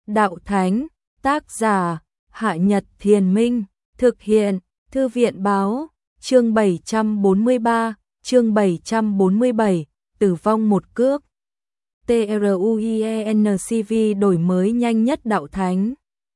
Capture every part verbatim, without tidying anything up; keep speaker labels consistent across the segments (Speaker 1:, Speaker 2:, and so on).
Speaker 1: Đạo Thánh, tác giả, Hạ Nhật Thiền Minh, thực hiện, Thư viện Báo, chương bảy trăm bốn mươi ba, chương bảy trăm bốn mươi bảy, tử vong một cước. TRUIENCV đổi mới nhanh nhất Đạo Thánh.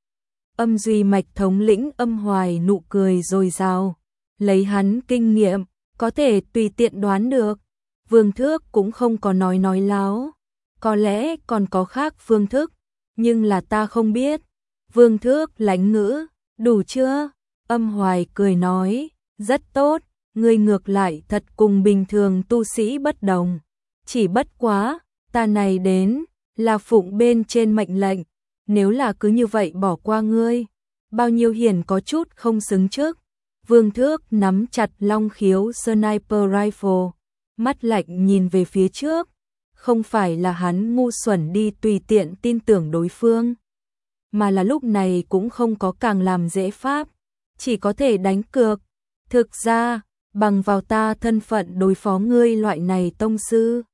Speaker 1: Âm Duy Mạch thống lĩnh Âm Hoài nụ cười dồi dào, lấy hắn kinh nghiệm, có thể tùy tiện đoán được. Vương Thước cũng không có nói nói láo, có lẽ còn có khác phương thức, nhưng là ta không biết. Vương Thước lãnh ngữ, đủ chưa? Âm Hoài cười nói, rất tốt, ngươi ngược lại thật cùng bình thường tu sĩ bất đồng. Chỉ bất quá, ta này đến, là phụng bên trên mệnh lệnh, nếu là cứ như vậy bỏ qua ngươi, bao nhiêu hiển có chút không xứng trước. Vương Thước nắm chặt long khiếu sniper rifle, mắt lạnh nhìn về phía trước, không phải là hắn ngu xuẩn đi tùy tiện tin tưởng đối phương, mà là lúc này cũng không có càng làm dễ pháp, chỉ có thể đánh cược. Thực ra, bằng vào ta thân phận đối phó ngươi loại này tông sư,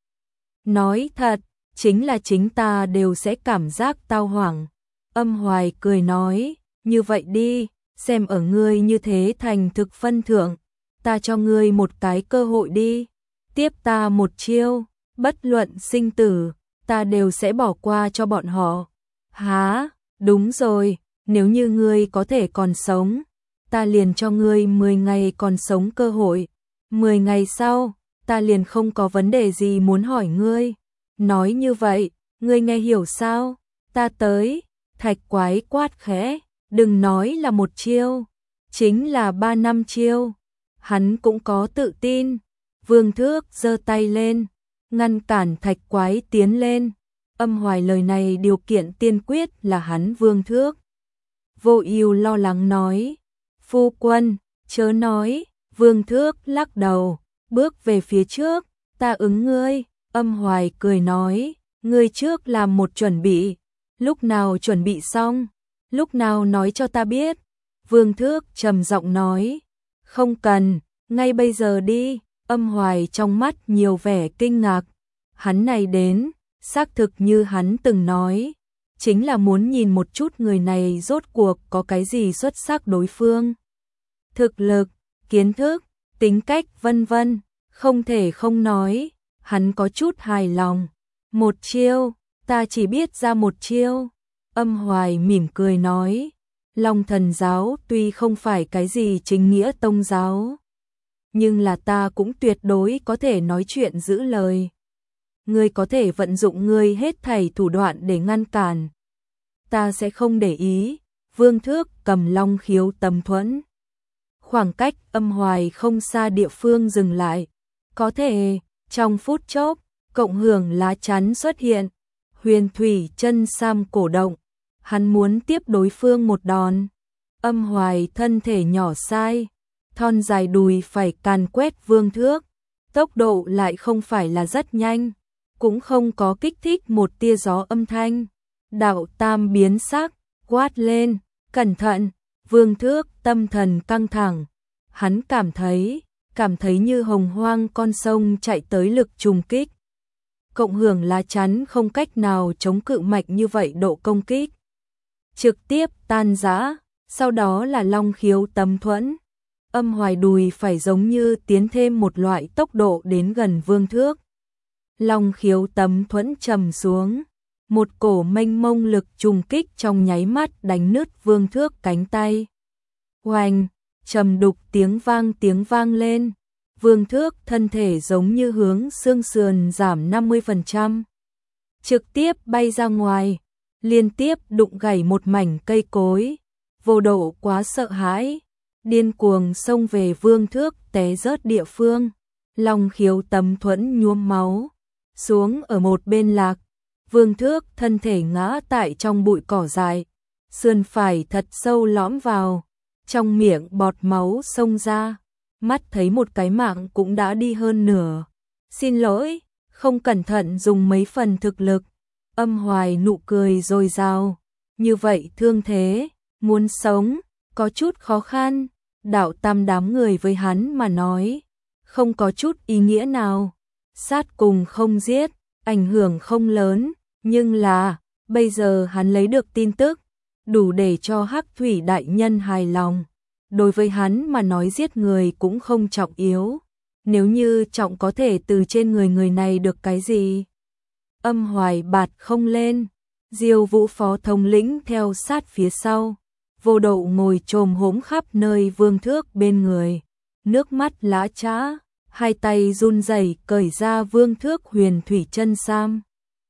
Speaker 1: nói thật, chính là chính ta đều sẽ cảm giác tao hoảng. Âm Hoài cười nói, như vậy đi, xem ở ngươi như thế thành thực phân thượng, ta cho ngươi một cái cơ hội đi, tiếp ta một chiêu, bất luận sinh tử, ta đều sẽ bỏ qua cho bọn họ. Hả, đúng rồi, nếu như ngươi có thể còn sống, ta liền cho ngươi mười ngày còn sống cơ hội, mười ngày sau, ta liền không có vấn đề gì muốn hỏi ngươi. Nói như vậy, ngươi nghe hiểu sao? Ta tới. Thạch Quái quát khẽ, đừng nói là một chiêu, chính là ba năm chiêu. Hắn cũng có tự tin. Vương Thước giơ tay lên, ngăn cản Thạch Quái tiến lên. Âm Hoài lời này điều kiện tiên quyết là hắn Vương Thước. Vô Ưu lo lắng nói, phu quân, chớ nói. Vương Thước lắc đầu, bước về phía trước, ta ứng ngươi. Âm Hoài cười nói, ngươi trước làm một chuẩn bị, lúc nào chuẩn bị xong, lúc nào nói cho ta biết. Vương Thước trầm giọng nói, không cần, ngay bây giờ đi. Âm Hoài trong mắt nhiều vẻ kinh ngạc, hắn này đến, xác thực như hắn từng nói, chính là muốn nhìn một chút người này rốt cuộc có cái gì xuất sắc đối phương. Thực lực, kiến thức, tính cách vân vân, không thể không nói. Hắn có chút hài lòng. Một chiêu, ta chỉ biết ra một chiêu. Âm Hoài mỉm cười nói, Long Thần giáo tuy không phải cái gì chính nghĩa tông giáo, nhưng là ta cũng tuyệt đối có thể nói chuyện giữ lời. Ngươi có thể vận dụng ngươi hết thảy thủ đoạn để ngăn cản, ta sẽ không để ý. Vương Thước cầm long khiếu tầm thuẫn, khoảng cách Âm Hoài không xa địa phương dừng lại. Có thể trong phút chốc, cộng hưởng lá chắn xuất hiện, huyền thủy chân sam cổ động, hắn muốn tiếp đối phương một đòn. Âm Hoài thân thể nhỏ sai, thon dài đùi phải càn quét Vương Thước, tốc độ lại không phải là rất nhanh, cũng không có kích thích một tia gió âm thanh. Đạo Tam biến sắc, quát lên, cẩn thận. Vương Thước tâm thần căng thẳng, hắn cảm thấy cảm thấy như hồng hoang con sông chạy tới lực trùng kích. Cộng hưởng lá chắn không cách nào chống cự mạnh như vậy độ công kích, trực tiếp tan rã, sau đó là long khiếu tấm thuẫn. Âm Hoài đùi phải giống như tiến thêm một loại tốc độ đến gần Vương Thước. Long khiếu tấm thuẫn trầm xuống, một cổ mênh mông lực trùng kích trong nháy mắt đánh nứt Vương Thước cánh tay. Oanh! Trầm đục tiếng vang tiếng vang lên, Vương Thước thân thể giống như hướng xương sườn giảm năm mươi phần trăm, trực tiếp bay ra ngoài, liên tiếp đụng gãy một mảnh cây cối. Vô Độ quá sợ hãi, điên cuồng xông về Vương Thước té rớt địa phương. Long khiếu tấm thuẫn nhuốm máu, xuống ở một bên lạc. Vương Thước thân thể ngã tại trong bụi cỏ dại, sườn phải thật sâu lõm vào, trong miệng bọt máu xông ra, mắt thấy một cái mạng cũng đã đi hơn nửa. Xin lỗi, không cẩn thận dùng mấy phần thực lực. Âm Hoài nụ cười dồi dào, như vậy thương thế, muốn sống, có chút khó khăn. Đạo Tam đám người với hắn mà nói, không có chút ý nghĩa nào. Sát cùng không giết, ảnh hưởng không lớn, nhưng là, Bây giờ hắn lấy được tin tức, đủ để cho Hắc Thủy đại nhân hài lòng. Đối với hắn mà nói giết người cũng không trọng yếu. Nếu như trọng có thể từ trên người người này được cái gì? Âm Hoài bạt không lên, Diêu Vũ phó thống lĩnh theo sát phía sau. Vô Đậu ngồi chồm hổm khắp nơi Vương Thước bên người, nước mắt lã chã, hai tay run rẩy cởi ra Vương Thước huyền thủy chân sam.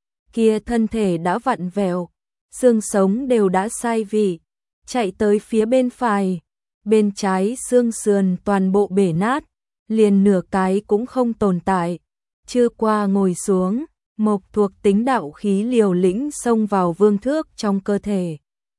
Speaker 1: Kia thân thể đã vặn vẹo, xương sống đều đã sai vị, chạy tới phía bên phải, bên trái xương sườn toàn bộ bể nát, liền nửa cái cũng không tồn tại. Chưa qua ngồi xuống, mộc thuộc tính đạo khí liều lĩnh xông vào Vương Thước trong cơ thể.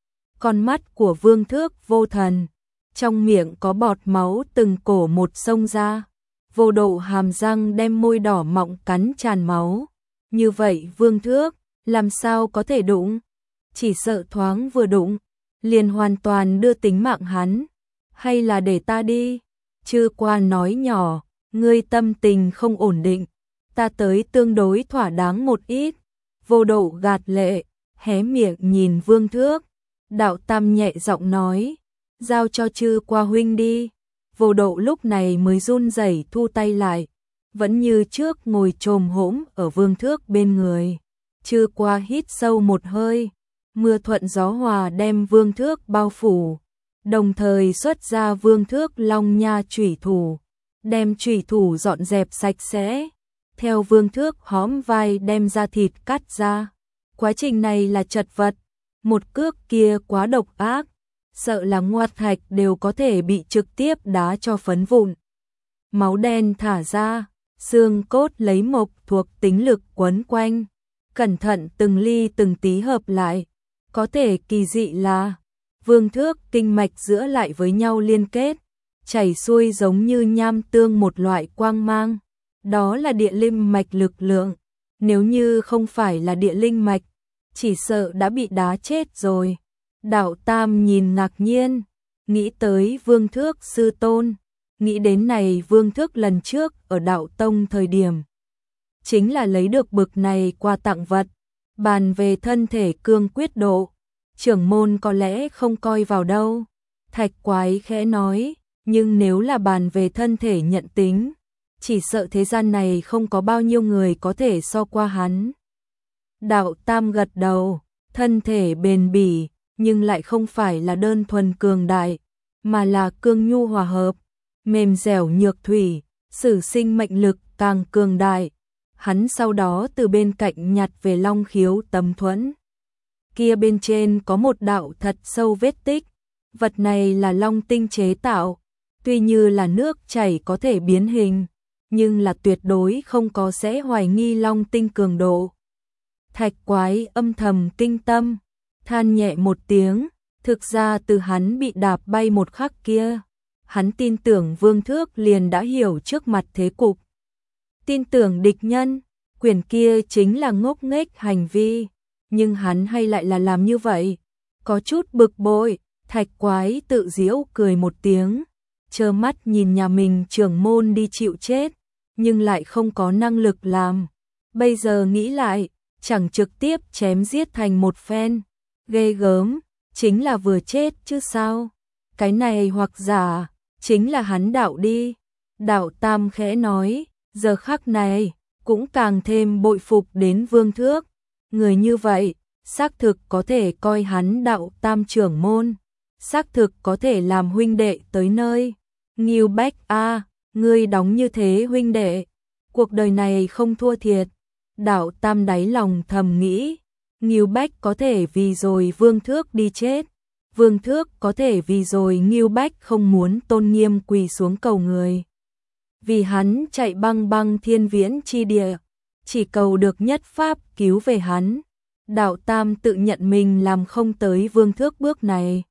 Speaker 1: Con mắt của Vương Thước vô thần, trong miệng có bọt máu từng cổ một xông ra. Vô Độ hàm răng đem môi đỏ mọng cắn tràn máu. Như vậy Vương Thước, làm sao có thể đụng? Chỉ sợ thoáng vừa đụng, liền hoàn toàn đưa tính mạng hắn. Hay là để ta đi? Chư qua nói nhỏ, ngươi tâm tình không ổn định, ta tới tương đối thỏa đáng một ít. Vô Độ gạt lệ, hé miệng nhìn Vương Thước. Đạo Tam nhẹ giọng nói, giao cho chư qua huynh đi. Vô Độ lúc này mới run rẩy thu tay lại, vẫn như trước ngồi chồm hổm ở Vương Thước bên người. Chư qua hít sâu một hơi, mưa thuận gió hòa đem Vương Thước bao phủ, đồng thời xuất ra Vương Thước long nha chủy thủ, đem chủy thủ dọn dẹp sạch sẽ, theo Vương Thước hõm vai đem da thịt cắt ra. Quá trình này là chật vật, một cước kia quá độc ác, sợ là ngoặt thạch đều có thể bị trực tiếp đá cho phấn vụn. Máu đen thả ra, xương cốt lấy mộc thuộc tính lực quấn quanh, cẩn thận từng ly từng tí hợp lại. Có thể kỳ dị là Vương Thước kinh mạch giữa lại với nhau liên kết, chảy xuôi giống như nham tương một loại quang mang. Đó là địa linh mạch lực lượng. Nếu như không phải là địa linh mạch, chỉ sợ đã bị đá chết rồi. Đạo Tam nhìn ngạc nhiên, nghĩ tới Vương Thước sư tôn, nghĩ đến này Vương Thước lần trước ở Đạo Tông thời điểm, chính là lấy được bực này qua tặng vật. Bàn về thân thể cương quyết độ, trưởng môn có lẽ không coi vào đâu. Thạch Quái khẽ nói, nhưng nếu là bàn về thân thể nhận tính, chỉ sợ thế gian này không có bao nhiêu người có thể so qua hắn. Đạo Tam gật đầu, thân thể bền bỉ, nhưng lại không phải là đơn thuần cường đại, mà là cương nhu hòa hợp, mềm dẻo nhược thủy, sử sinh mệnh lực càng cường đại. Hắn sau đó từ bên cạnh nhặt về long khiếu tấm thuẫn. Kia bên trên có một đạo thật sâu vết tích, vật này là long tinh chế tạo, tuy như là nước chảy có thể biến hình, nhưng là tuyệt đối không có sẽ hoài nghi long tinh cường độ. Thạch Quái âm thầm kinh tâm, than nhẹ một tiếng, thực ra từ hắn bị đạp bay một khắc kia, hắn tin tưởng Vương Thước liền đã hiểu trước mặt thế cục. Tin tưởng địch nhân, quyền kia chính là ngốc nghếch hành vi, nhưng hắn hay lại là làm như vậy, có chút bực bội. Thạch Quái tự giễu cười một tiếng, trơ mắt nhìn nhà mình trưởng môn đi chịu chết, nhưng lại không có năng lực làm. Bây giờ nghĩ lại, chẳng trực tiếp chém giết thành một phen, ghê gớm, chính là vừa chết chứ sao. Cái này hoặc giả, chính là hắn đạo đi. Đạo Tam khẽ nói, giờ khắc này, cũng càng thêm bội phục đến Vương Thước. Người như vậy, xác thực có thể coi hắn Đạo Tam trưởng môn, xác thực có thể làm huynh đệ tới nơi. Ngưu Bách a, ngươi đóng như thế huynh đệ, cuộc đời này không thua thiệt. Đạo Tam đáy lòng thầm nghĩ, Ngưu Bách có thể vì rồi Vương Thước đi chết, Vương Thước có thể vì rồi Ngưu Bách không muốn tôn nghiêm quỳ xuống cầu người. Vì hắn chạy băng băng thiên viễn chi địa, chỉ cầu được nhất pháp cứu về hắn. Đạo Tam tự nhận mình làm không tới Vương Thước bước này.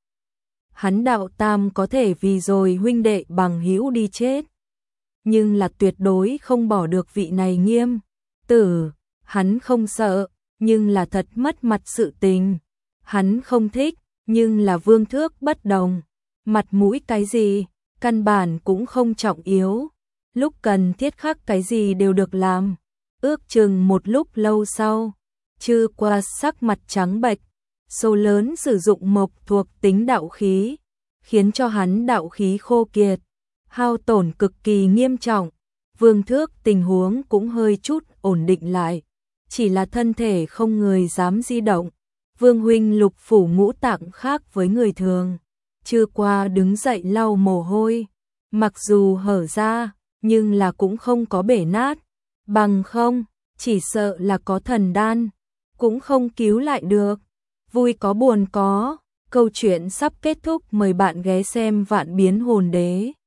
Speaker 1: Hắn Đạo Tam có thể vì rồi huynh đệ bằng hữu đi chết, nhưng là tuyệt đối không bỏ được vị này nghiêm tử. Hắn không sợ, nhưng là thật mất mặt sự tình. Hắn không thích, nhưng là Vương Thước bất đồng. Mặt mũi cái gì, căn bản cũng không trọng yếu. Lúc cần thiết khắc cái gì đều được làm. Ước chừng một lúc lâu sau, Chư qua sắc mặt trắng bệch, số lớn sử dụng mộc thuộc tính đạo khí, khiến cho hắn đạo khí khô kiệt, hao tổn cực kỳ nghiêm trọng. Vương Thước tình huống cũng hơi chút ổn định lại, chỉ là thân thể không người dám di động. Vương huynh lục phủ ngũ tạng khác với người thường. Chư qua đứng dậy lau mồ hôi, mặc dù hở ra, nhưng là cũng không có bể nát, bằng không, chỉ sợ là có thần đan, cũng không cứu lại được. Vui có buồn có, câu chuyện sắp kết thúc, mời bạn ghé xem Vạn Biến Hồn Đế.